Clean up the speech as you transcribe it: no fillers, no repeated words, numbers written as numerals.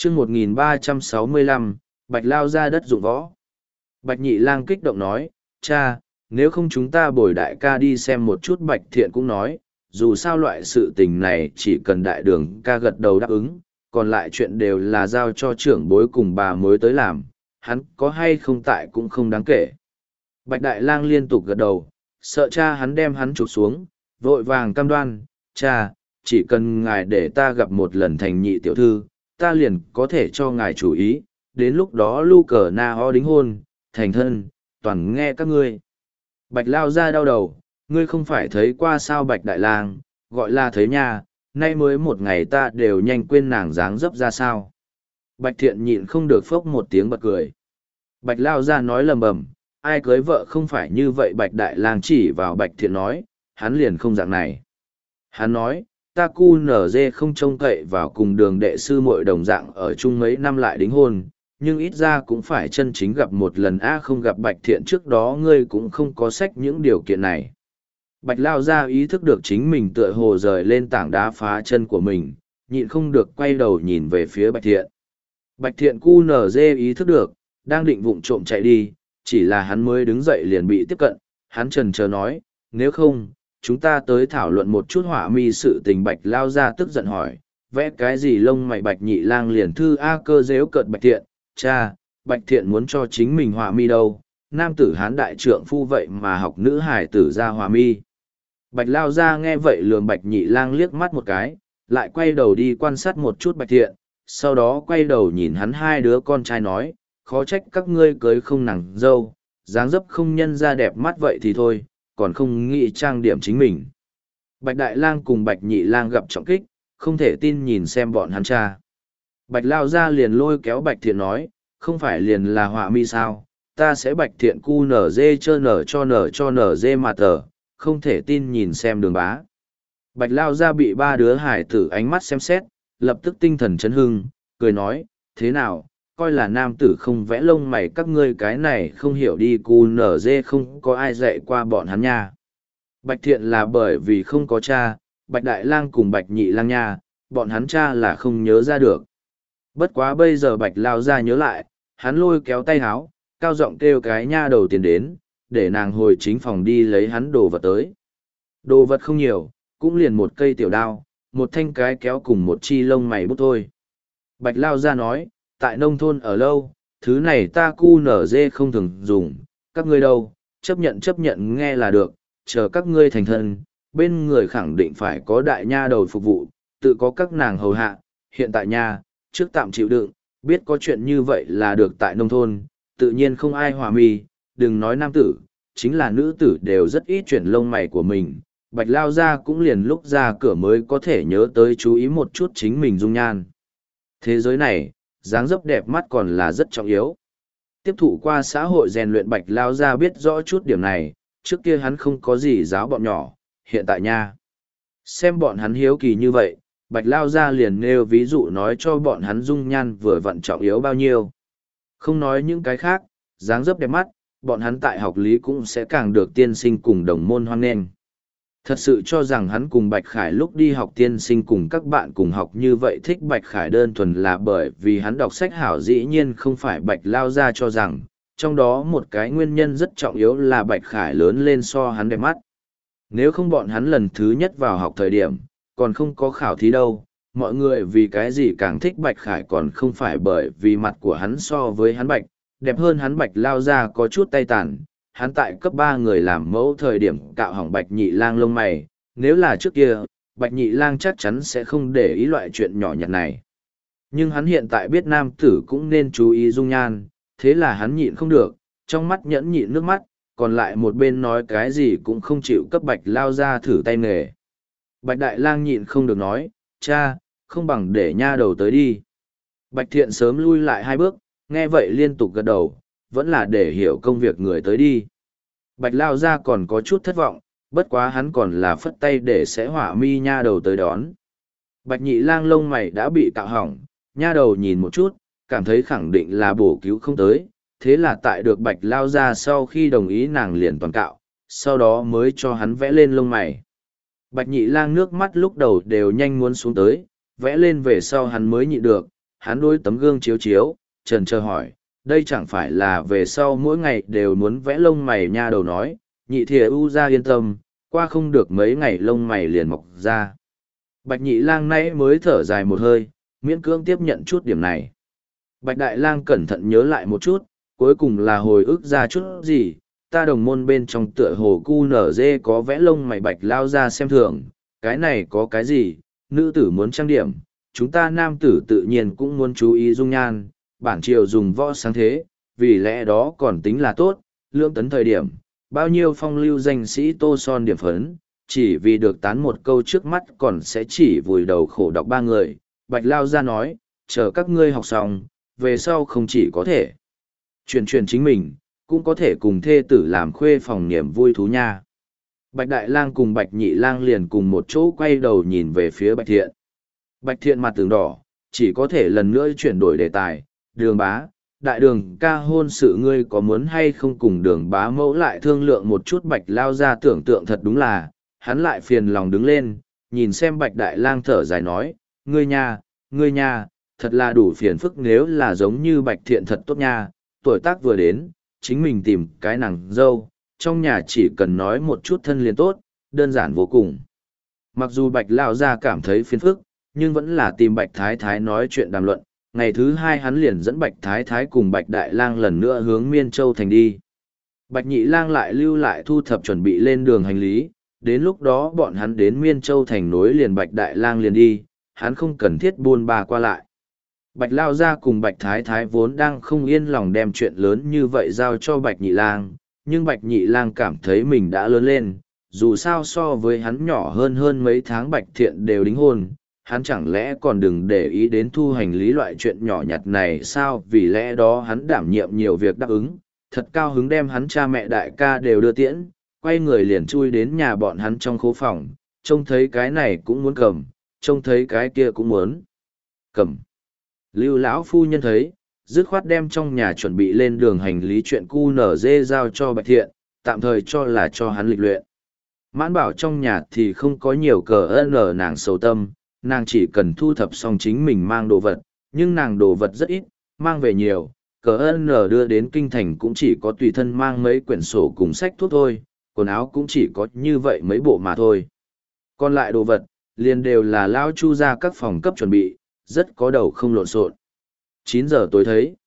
chương 1365, Bạch lao ra đất dụng võ. Bạch Nhị Lang kích động nói, cha, nếu không chúng ta bồi đại ca đi xem một chút. Bạch Thiện cũng nói, dù sao loại sự tình này chỉ cần đại đường ca gật đầu đáp ứng, còn lại chuyện đều là giao cho trưởng bối cùng bà mối tới làm, hắn có hay không tại cũng không đáng kể. Bạch Đại Lang liên tục gật đầu, sợ cha hắn đem hắn trục xuống, vội vàng cam đoan, cha, chỉ cần ngài để ta gặp một lần thành nhị tiểu thư, ta liền có thể cho ngài chủ ý, đến lúc đó lu cờ na ho đính hôn, thành thân, toàn nghe các ngươi. Bạch lao ra đau đầu, ngươi không phải thấy qua sao Bạch Đại Lang, gọi là thấy nha, nay mới một ngày ta đều nhanh quên nàng dáng dấp ra sao. Bạch Thiện nhịn không được phốc một tiếng bật cười. Bạch lao ra nói lầm bầm, ai cưới vợ không phải như vậy. Bạch Đại Lang chỉ vào Bạch Thiện nói, hắn liền không dạng này. Hắn nói, ta cu nở dê không trông cậy vào cùng đường đệ sư muội đồng dạng ở chung mấy năm lại đính hôn, nhưng ít ra cũng phải chân chính gặp một lần. Không gặp Bạch Thiện trước đó ngươi cũng không có sách những điều kiện này. Bạch lao ra ý thức được chính mình tựa hồ rời lên tảng đá phá chân của mình, nhịn không được quay đầu nhìn về phía Bạch Thiện. Bạch Thiện cu nở dê ý thức được, đang định vụng trộm chạy đi, chỉ là hắn mới đứng dậy liền bị tiếp cận, hắn chần chờ nói, nếu không, chúng ta tới thảo luận một chút hỏa mi sự tình. Bạch lao ra tức giận hỏi, vẽ cái gì lông mày? Bạch Nhị Lang liền thư a cơ dếu cợt Bạch Thiện, cha, Bạch Thiện muốn cho chính mình hỏa mi đâu, nam tử hán đại trượng phu vậy mà học nữ hải tử ra hỏa mi. Bạch lao ra nghe vậy lườm Bạch Nhị Lang liếc mắt một cái, lại quay đầu đi quan sát một chút Bạch Thiện, sau đó quay đầu nhìn hắn hai đứa con trai nói, khó trách các ngươi cưới không nàng dâu, dáng dấp không nhân ra đẹp mắt vậy thì thôi, còn không nghĩ trang điểm chính mình. Bạch Đại Lang cùng Bạch Nhị Lang gặp trọng kích, không thể tin nhìn xem bọn hắn cha. Bạch lao ra liền lôi kéo Bạch Thiện nói, không phải liền là họa mi sao, ta sẽ Bạch Thiện cu nở dê chơ nở cho nở dê mà tờ, không thể tin nhìn xem Đường Bá. Bạch lao ra bị ba đứa hải tử ánh mắt xem xét, lập tức tinh thần chấn hưng, cười nói, thế nào, coi là nam tử không vẽ lông mày, các ngươi cái này không hiểu đi, cu nở dê không có ai dạy qua bọn hắn nha. Bạch Thiện là bởi vì không có cha, Bạch Đại Lang cùng Bạch Nhị Lang nha, bọn hắn cha là không nhớ ra được. Bất quá bây giờ Bạch lao ra nhớ lại, hắn lôi kéo tay háo, cao giọng kêu cái nha đầu tiền đến, để nàng hồi chính phòng đi lấy hắn đồ vật tới. Đồ vật không nhiều, cũng liền một cây tiểu đao, một thanh cái kéo cùng một chi lông mày bút thôi. Bạch lao ra nói, tại nông thôn ở lâu, thứ này ta cu nở dê không thường dùng, các ngươi đâu, chấp nhận nghe là được, chờ các ngươi thành thân, bên người khẳng định phải có đại nha đầu phục vụ, tự có các nàng hầu hạ, hiện tại nha, trước tạm chịu đựng, biết có chuyện như vậy là được. Tại nông thôn, tự nhiên không ai hòa mi, đừng nói nam tử, chính là nữ tử đều rất ít chuyển lông mày của mình. Bạch lao ra cũng liền lúc ra cửa mới có thể nhớ tới chú ý một chút chính mình dung nhan. Thế giới này, dáng dấp đẹp mắt còn là rất trọng yếu. Tiếp thụ qua xã hội rèn luyện, Bạch lao ra biết rõ chút điểm này, trước kia hắn không có gì giáo bọn nhỏ, hiện tại nha. Xem bọn hắn hiếu kỳ như vậy, Bạch lao ra liền nêu ví dụ nói cho bọn hắn dung nhan vừa vặn trọng yếu bao nhiêu. Không nói những cái khác, dáng dấp đẹp mắt, bọn hắn tại học lý cũng sẽ càng được tiên sinh cùng đồng môn hoan nghênh. Thật sự cho rằng hắn cùng Bạch Khải lúc đi học tiên sinh cùng các bạn cùng học như vậy thích Bạch Khải đơn thuần là bởi vì hắn đọc sách hảo? Dĩ nhiên không phải. Bạch lao ra cho rằng, trong đó một cái nguyên nhân rất trọng yếu là Bạch Khải lớn lên so hắn đẹp mắt. Nếu không bọn hắn lần thứ nhất vào học thời điểm, còn không có khảo thí đâu, mọi người vì cái gì càng thích Bạch Khải còn không phải bởi vì mặt của hắn so với hắn Bạch, đẹp hơn hắn. Bạch lao ra có chút tay tàn, hắn tại cấp 3 người làm mẫu thời điểm cạo hỏng Bạch Nhị Lang lông mày, nếu là trước kia, Bạch Nhị Lang chắc chắn sẽ không để ý loại chuyện nhỏ nhặt này. Nhưng hắn hiện tại biết nam tử cũng nên chú ý dung nhan, thế là hắn nhịn không được, trong mắt nhẫn nhịn nước mắt, còn lại một bên nói cái gì cũng không chịu cấp Bạch lao ra thử tay nghề. Bạch Đại Lang nhịn không được nói, cha, không bằng để nha đầu tới đi. Bạch Thiện sớm lui lại 2 bước, nghe vậy liên tục gật đầu, vẫn là để hiểu công việc người tới đi. Bạch lao ra còn có chút thất vọng, bất quá hắn còn là phất tay để sẽ hỏa mi nha đầu tới đón. Bạch Nhị Lang lông mày đã bị cạo hỏng, nha đầu nhìn một chút, cảm thấy khẳng định là bổ cứu không tới, thế là tại được Bạch lao ra sau khi đồng ý nàng liền toàn cạo, sau đó mới cho hắn vẽ lên lông mày. Bạch Nhị Lang nước mắt lúc đầu đều nhanh muốn xuống tới, vẽ lên về sau hắn mới nhịn được, hắn đối tấm gương chiếu chiếu, trần chờ hỏi, đây chẳng phải là về sau mỗi ngày đều muốn vẽ lông mày nha đầu nói, nhị thìa u ra yên tâm, qua không được mấy ngày lông mày liền mọc ra. Bạch nhị lang nãy mới thở dài một hơi, miễn cưỡng tiếp nhận chút điểm này. Bạch đại lang cẩn thận nhớ lại một chút, cuối cùng là hồi ức ra chút gì, ta đồng môn bên trong tựa hồ cu nở dê có vẽ lông mày bạch lao ra xem thường, cái này có cái gì, nữ tử muốn trang điểm, chúng ta nam tử tự nhiên cũng muốn chú ý dung nhan, bản triều dùng võ sáng thế, vì lẽ đó còn tính là tốt, lương tấn thời điểm, bao nhiêu phong lưu danh sĩ tô son điểm phấn, chỉ vì được tán một câu trước mắt còn sẽ chỉ vùi đầu khổ đọc ba người, bạch lao ra nói, chờ các ngươi học xong, về sau không chỉ có thể truyền chính mình, cũng có thể cùng thê tử làm khuê phòng niềm vui thú nha. Bạch Đại Lang cùng Bạch Nhị Lang liền cùng một chỗ quay đầu nhìn về phía Bạch Thiện. Bạch Thiện mặt tường đỏ, chỉ có thể lần nữa chuyển đổi đề tài. Đường bá, đại đường ca hôn sự ngươi có muốn hay không cùng đường bá mẫu lại thương lượng một chút. Bạch lao ra tưởng tượng thật đúng là, hắn lại phiền lòng đứng lên, nhìn xem Bạch Đại Lang thở dài nói, ngươi nha, thật là đủ phiền phức nếu là giống như Bạch Thiện thật tốt nha, tuổi tác vừa đến, chính mình tìm cái nàng dâu, trong nhà chỉ cần nói một chút thân liền tốt, đơn giản vô cùng. Mặc dù Bạch Lão gia cảm thấy phiền phức, nhưng vẫn là tìm Bạch Thái Thái nói chuyện đàm luận. Ngày thứ hai hắn liền dẫn Bạch Thái Thái cùng Bạch Đại Lang lần nữa hướng Miên Châu thành đi. Bạch Nhị Lang lại lưu lại thu thập chuẩn bị lên đường hành lý, đến lúc đó bọn hắn đến Miên Châu thành nối liền Bạch Đại Lang liền đi, hắn không cần thiết buôn ba qua lại. Bạch Lao Gia cùng Bạch Thái Thái vốn đang không yên lòng đem chuyện lớn như vậy giao cho Bạch Nhị Lang, nhưng Bạch Nhị Lang cảm thấy mình đã lớn lên, dù sao so với hắn nhỏ hơn mấy tháng Bạch Thiện đều đính hôn, hắn chẳng lẽ còn đừng để ý đến thu hành lý loại chuyện nhỏ nhặt này sao, vì lẽ đó hắn đảm nhiệm nhiều việc đáp ứng, thật cao hứng đem hắn cha mẹ đại ca đều đưa tiễn, quay người liền chui đến nhà bọn hắn trong khố phòng, trông thấy cái này cũng muốn cầm, trông thấy cái kia cũng muốn cầm. Lưu lão phu nhân thấy, dứt khoát đem trong nhà chuẩn bị lên đường hành lý chuyện cu nở dê giao cho Bạch Thiện, tạm thời cho là cho hắn lịch luyện. Mãn bảo trong nhà thì không có nhiều cờ ơn nàng sầu tâm, nàng chỉ cần thu thập xong chính mình mang đồ vật, nhưng nàng đồ vật rất ít, mang về nhiều, cờ ơn đưa đến kinh thành cũng chỉ có tùy thân mang mấy quyển sổ cùng sách thuốc thôi, quần áo cũng chỉ có như vậy mấy bộ mà thôi. Còn lại đồ vật, liền đều là lao chu ra các phòng cấp chuẩn bị, rất có đầu không lộn xộn. 9 giờ tối thấy,